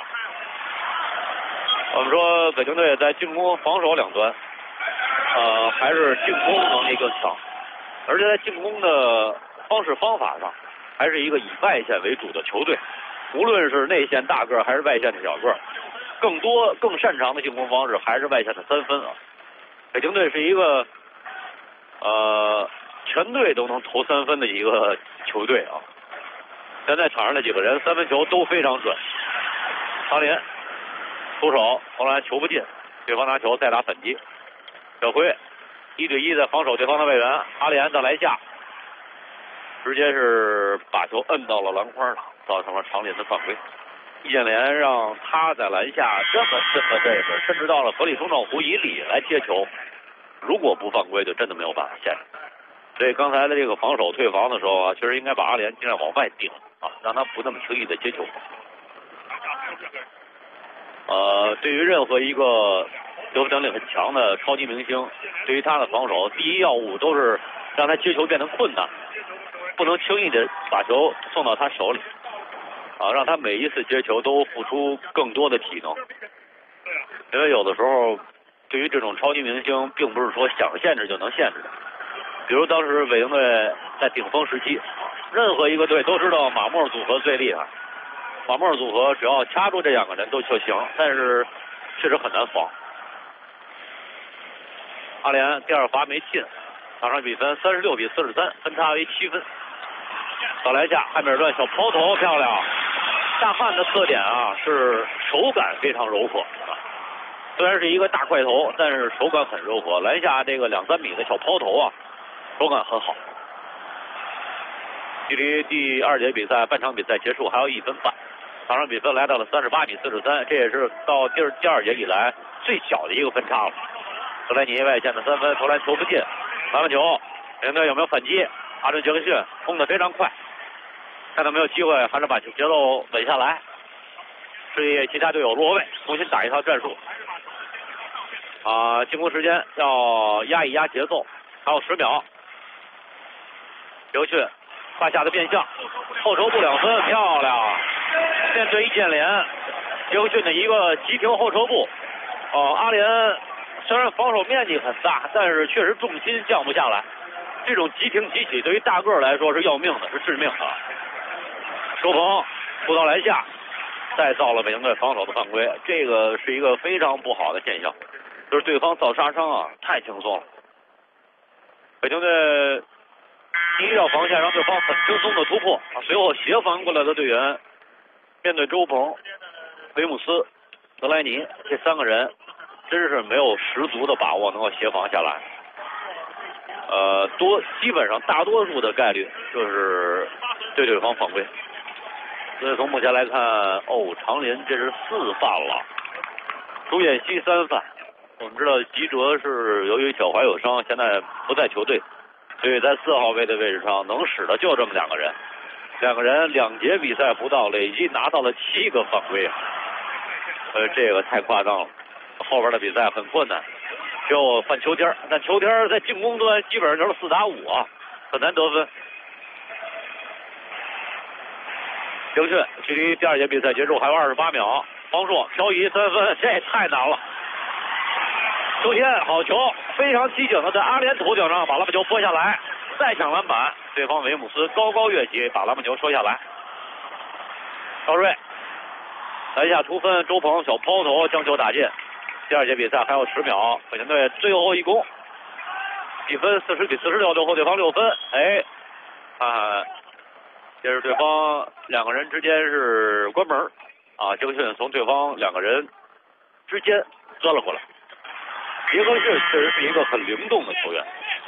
Speaker 10: 我们说北京队在进攻、防守两端，还是进攻能力更强，而且在进攻的方式方法上，还是一个以外线为主的球队。无论是内线大个还是外线的小个，更擅长的进攻方式还是外线的3分啊。北京队是一个全队都能投3分的一个球队啊。现在场上的几个人3分球都非常准。常林出手，投篮球不进，对方拿球再打反击。小辉1对1在防守对方的外援，阿联在篮下，直接是把球摁到了篮筐上，造成了常林的犯规。易建联让他在篮下这么这个，甚至到了合理中照弧以里来接球，如果不犯规就真的没有办法限制。所以刚才的这个防守退防的时候啊，确实应该把阿联尽量往外顶啊，让他不那么轻易的接球。对于任何一个得分能力很强的超级明星，对于他的防守，第一要务都是让他接球变得困难，不能轻易的把球送到他手里啊，让他每一次接球都付出更多的体能。因为有的时候对于这种超级明星，并不是说想限制就能限制的。比如当时北京队在顶峰时期，任何一个队都知道马莫组合最厉害，马莫组合只要掐住这2个人就行，但是确实很难防。阿联第2罚没进，场上比分36比43，分差为7分。到篮下，汉密尔顿小抛投漂亮。大汉的特点啊是手感非常柔和，虽然是一个大块头，但是手感很柔和。篮下这个2-3米的小抛投啊，手感很好。距离第2节比赛半场比赛结束还有1分半，场上比分来到了38比43，这也是到第2节以来最小的一个分差了。德莱尼外线的3分投篮球不进，篮板球，北京队有没有反击？阿伦杰克逊冲得非常快，看到没有机会，还是把节奏稳下来，示意其他队友落位，重新打一套战术。进攻时间要压一压节奏，还有10秒。刘迅胯下的变向，后手部2分，漂亮！面对易建联，杰克逊的一个急停后撤步。阿联虽然防守面积很大，但是确实重心降不下来。这种急停急起对于大个来说是要命的，是致命的。周鹏扑到篮下，再造了北京队防守的犯规，这个是一个非常不好的现象，就是对方造杀伤啊，太轻松了。北京队第一道防线让对方很轻松的突破，随后协防过来的队员面对周鹏、维姆斯、德莱尼这3个人，真是没有十足的把握能够协防下来。基本上大多数的概率就是对方犯规。所以从目前来看，常林这是4犯了。 朱彦西3犯。我们知道吉哲是由于脚踝有伤，现在不在球队，所以在4号位的位置上能使的就这么2个人，2个人2节比赛不到，累计拿到了7个犯规啊！这个太夸张了，后边的比赛很困难，就犯球天，但球天在进攻端基本上就是4打5啊，很难得分。刘迅距离第2节比赛结束还有28秒，方硕漂移3分，这也太难了。周天好球，非常机警的在阿联头顶上把篮板球拨下来，再抢篮板，对方维姆斯高高跃起，把篮板球收下来。赵睿篮下突分，周鹏小抛投将球打进。第2节比赛还有10秒，北京队最后一攻，比分40比46，落后对方6分。这是对方2个人之间是关门啊，杰克逊从对方2个人之间钻了过来。杰克逊确实是一个很灵动的球员，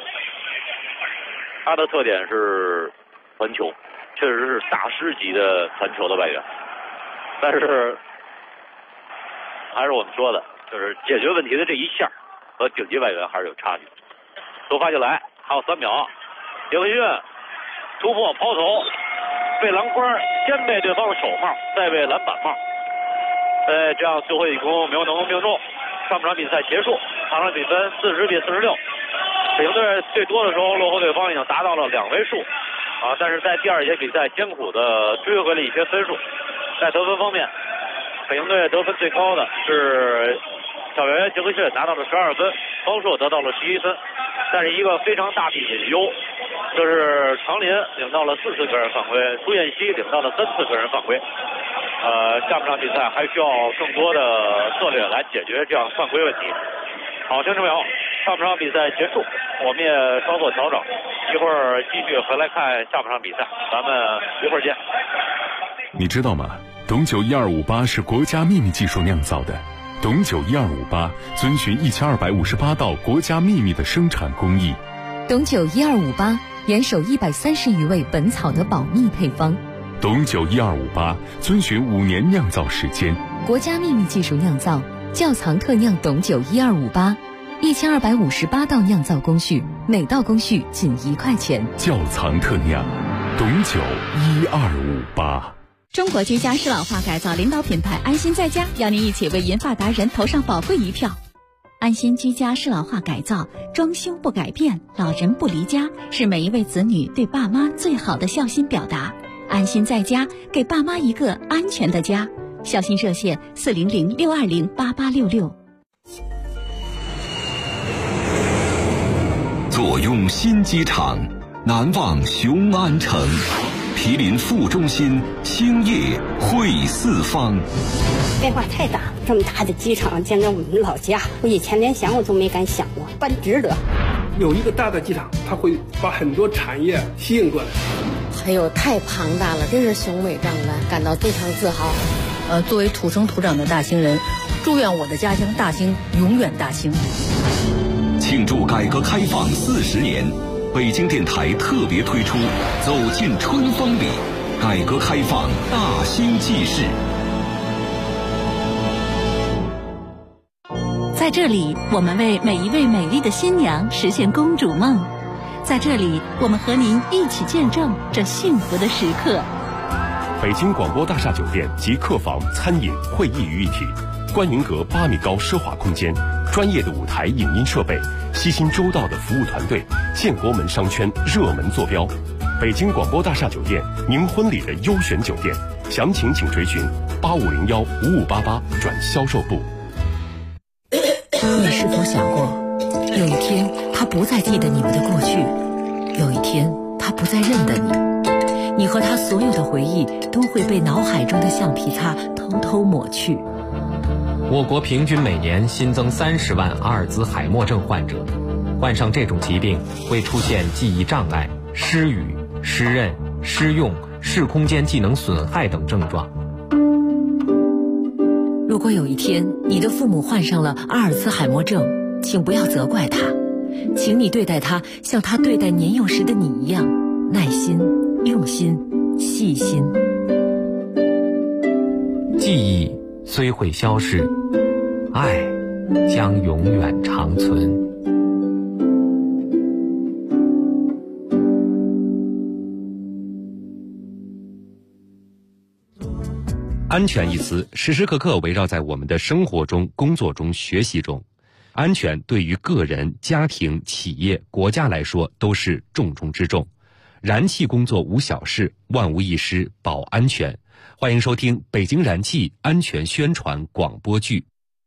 Speaker 10: 他的特点是传球，确实是大师级的传球的外援，但是还是我们说的，就是解决问题的这一下和顶级外援还是有差距。都发进来，还有3秒，杰克逊突破抛投，被篮筐，先被对方的手帽，再被篮板帽，这样最后一攻没有能够命中。上半场比赛结束，场上比分40比46。北京队最多的时候落后对方已经达到了2位数啊，但是在第2节比赛艰苦的追回了一些分数。在得分方面，北京队得分最高的是小圆杰克逊拿到了12分，方硕得到了11分，但是一个非常大的隐忧，就是常林领到了4次个人犯规，朱彦西领到了3次个人犯规。下半场比赛还需要更多的策略来解决这样犯规问题。好，听众朋友，上半场比赛结束，我们也稍作调整，一会儿继续回来看下半场比赛，咱们一会儿见。
Speaker 5: 你知道吗？董酒1258是国家秘密技术酿造的。董酒1258遵循1258道国家秘密的生产工艺。
Speaker 11: 董酒1258严守130余位本草的保密配方。
Speaker 5: 董酒1258遵循5年酿造时间，
Speaker 11: 国家秘密技术酿造，窖藏特酿董酒1258，1258道酿造工序，每道工序仅1块钱。
Speaker 5: 窖藏特酿，董酒1258。
Speaker 12: 中国居家适老化改造领导品牌安心在家，邀您一起为银发达人投上宝贵一票。安心居家适老化改造，装修不改变，老人不离家，是每一位子女对爸妈最好的孝心表达。安心在家，给爸妈一个安全的家。孝心热线400-620-8866。
Speaker 3: 坐拥新机场，难忘雄安城。毗邻副中心，兴业汇四方。
Speaker 13: 变化太大了，这么大的机场建在我们老家，我以前连想我都没敢想过，办值得。
Speaker 14: 有一个大的机场，它会把很多产业吸引过来。
Speaker 15: 还有太庞大了，真是雄伟壮观，感到非常自豪。
Speaker 16: 作为土生土长的大兴人，祝愿我的家乡大兴永远大兴。
Speaker 3: 庆祝改革开放40年，北京电台特别推出《走进春风里》，改革开放大兴纪事。
Speaker 12: 在这里，我们为每一位美丽的新娘实现公主梦。在这里，我们和您一起见证这幸福的时刻。
Speaker 5: 北京广播大厦酒店集客房、餐饮、会议于一体，观云阁8米高奢华空间，专业的舞台影音设备，悉心周到的服务团队，建国门商圈热门坐标。北京广播大厦酒店，您婚礼的优选酒店，详情请垂询8501-5588转销售部。
Speaker 11: 你是否想过，有一天他不再记得你们的过去，有一天他不再认得你，你和他所有的回忆都会被脑海中的橡皮擦偷偷抹去。
Speaker 17: 我国平均每年新增30万阿尔兹海默症患者，患上这种疾病会出现记忆障碍、失语、失认、失用、视空间技能损害等症状。
Speaker 11: 如果有一天你的父母患上了阿尔兹海默症，请不要责怪他，请你对待他像他对待年幼时的你一样，耐心、用心、细心。
Speaker 17: 记忆虽会消失， 爱将永远长存。安全一词时时刻刻围绕在我们的生活中、工作中、学习中。安全对于个人、家庭、企业、国家来说都是重中之重。燃气工作无小事，万无一失保安全。欢迎收听北京燃气安全宣传广播剧。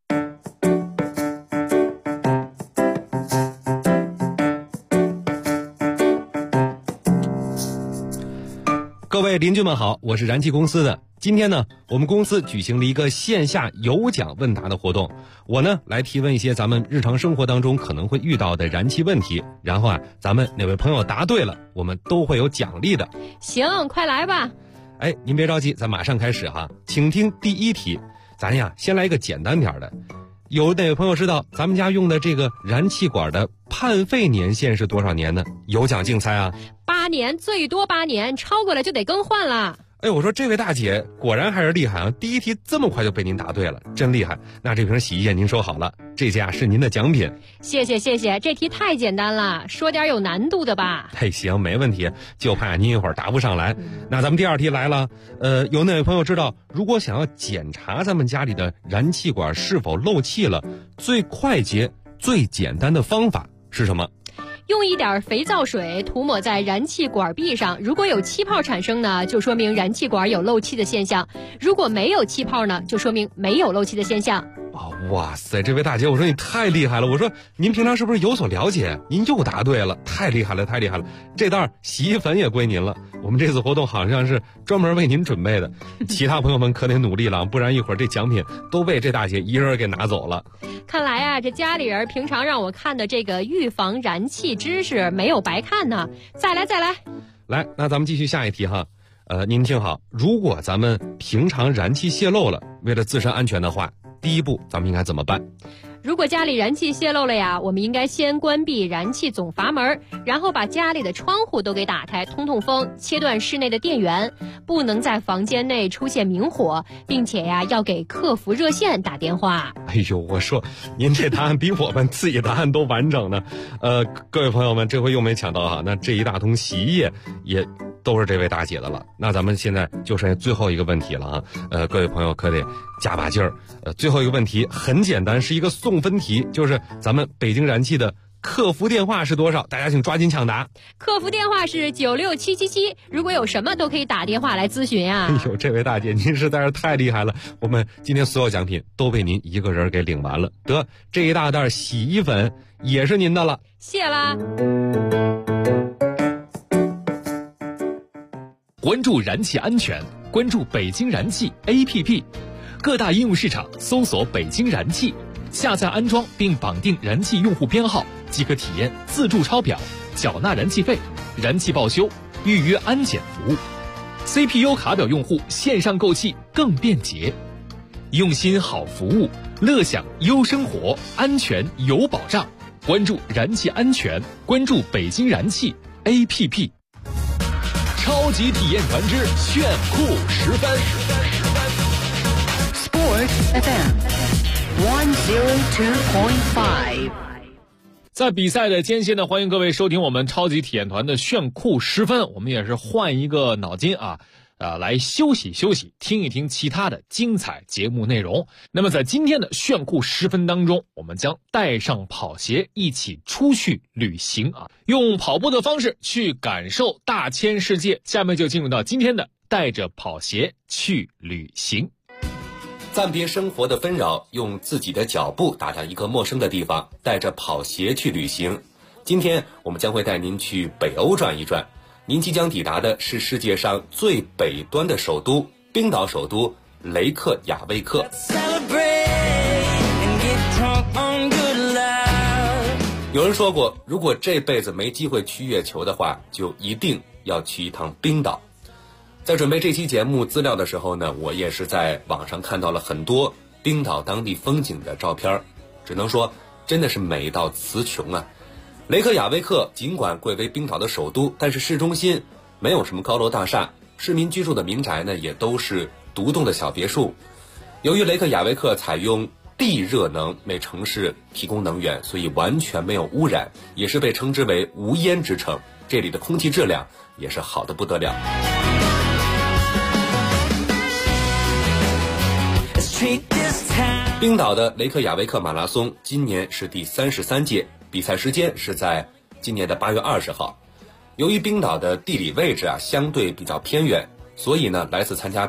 Speaker 17: 各位邻居们好，我是燃气公司的。今天呢，我们公司举行了一个线下有奖问答的活动。我呢来提问一些咱们日常生活当中可能会遇到的燃气问题，然后咱们哪位朋友答对了，我们都会有奖励的。
Speaker 18: 行，快来吧。
Speaker 17: 您别着急，咱马上开始哈。请听第一题，咱呀先来一个简单点的。有哪位朋友知道咱们家用的这个燃气管的判废年限是多少年呢？有奖竞猜啊。
Speaker 18: 8年，最多8年，超过了就得更换了。
Speaker 17: 我说这位大姐果然还是厉害啊！第一题这么快就被您答对了，真厉害。那这瓶洗衣液您收好了，这家是您的奖品。
Speaker 18: 谢谢，这题太简单了，说点有难度的吧。
Speaker 17: 行，没问题，就怕您一会儿答不上来。那咱们第二题来了，有哪位朋友知道，如果想要检查咱们家里的燃气管是否漏气了，最快捷、最简单的方法是什么？
Speaker 18: 用一点肥皂水涂抹在燃气管壁上，如果有气泡产生呢，就说明燃气管有漏气的现象；如果没有气泡呢，就说明没有漏气的现象。
Speaker 17: 哇塞，这位大姐，我说你太厉害了！我说您平常是不是有所了解？您又答对了，太厉害了！这袋洗衣粉也归您了。我们这次活动好像是专门为您准备的，其他朋友们可得努力了，不然一会儿这奖品都被这大姐一人给拿走了。
Speaker 18: 看来啊，这家里人平常让我看的这个预防燃气知识没有白看呢。再来，
Speaker 17: 来，那咱们继续下一题哈。您听好，如果咱们平常燃气泄漏了，为了自身安全的话，第一步咱们应该怎么办？
Speaker 18: 如果家里燃气泄漏了呀，我们应该先关闭燃气总阀门，然后把家里的窗户都给打开，通通风，切断室内的电源，不能在房间内出现明火，并且呀要给客服热线打电话。
Speaker 17: 我说您这答案比我们自己答案都完整呢。各位朋友们，这回又没抢到哈，那这一大桶洗衣液也都是这位大姐的了。那咱们现在就剩最后一个问题了啊，各位朋友可得加把劲儿。最后一个问题很简单，是一个送分题，就是咱们北京燃气的客服电话是多少？大家请抓紧抢答。
Speaker 18: 客服电话是96777，如果有什么都可以打电话来咨询啊。
Speaker 17: 这位大姐您实在是太厉害了，我们今天所有奖品都被您一个人给领完了。得，这一大袋洗衣粉也是您的了。
Speaker 18: 谢啦。
Speaker 19: 关注燃气安全，关注北京燃气 APP， 各大应用市场搜索北京燃气，下载安装并绑定燃气用户编号，即可体验自助抄表、缴纳燃气费、燃气报修、预约安检服务。CPU 卡表用户线上购气更便捷，用心好服务，乐享优生活，安全有保障。关注燃气安全，关注北京燃气 APP。超级体验团之炫酷10分。
Speaker 11: Sport FM 102.5。
Speaker 19: 在比赛的间歇呢，欢迎各位收听我们超级体验团的炫酷10分。我们也是换一个脑筋来休息休息，听一听其他的精彩节目内容。那么在今天的炫酷10分当中，我们将带上跑鞋一起出去旅行用跑步的方式去感受大千世界。下面就进入到今天的带着跑鞋去旅行。
Speaker 17: 暂别生活的纷扰，用自己的脚步踏上一个陌生的地方，带着跑鞋去旅行。今天我们将会带您去北欧转一转。您即将抵达的是世界上最北端的首都——冰岛首都雷克雅未克。有人说过，如果这辈子没机会去月球的话，就一定要去一趟冰岛。在准备这期节目资料的时候呢，我也是在网上看到了很多冰岛当地风景的照片，只能说真的是美到词穷啊。雷克雅未克尽管贵为冰岛的首都，但是市中心没有什么高楼大厦，市民居住的民宅呢也都是独栋的小别墅。由于雷克雅未克采用
Speaker 20: 地热能为城市提供能源，所以完全没有污染，也是被称之为无烟之城。这里的空气质量也是好得不得了。冰岛的雷克雅未克马拉松今年是第33届，比赛时间是在今年的8月20号。由于冰岛的地理位置相对比较偏远，所以呢，来自参加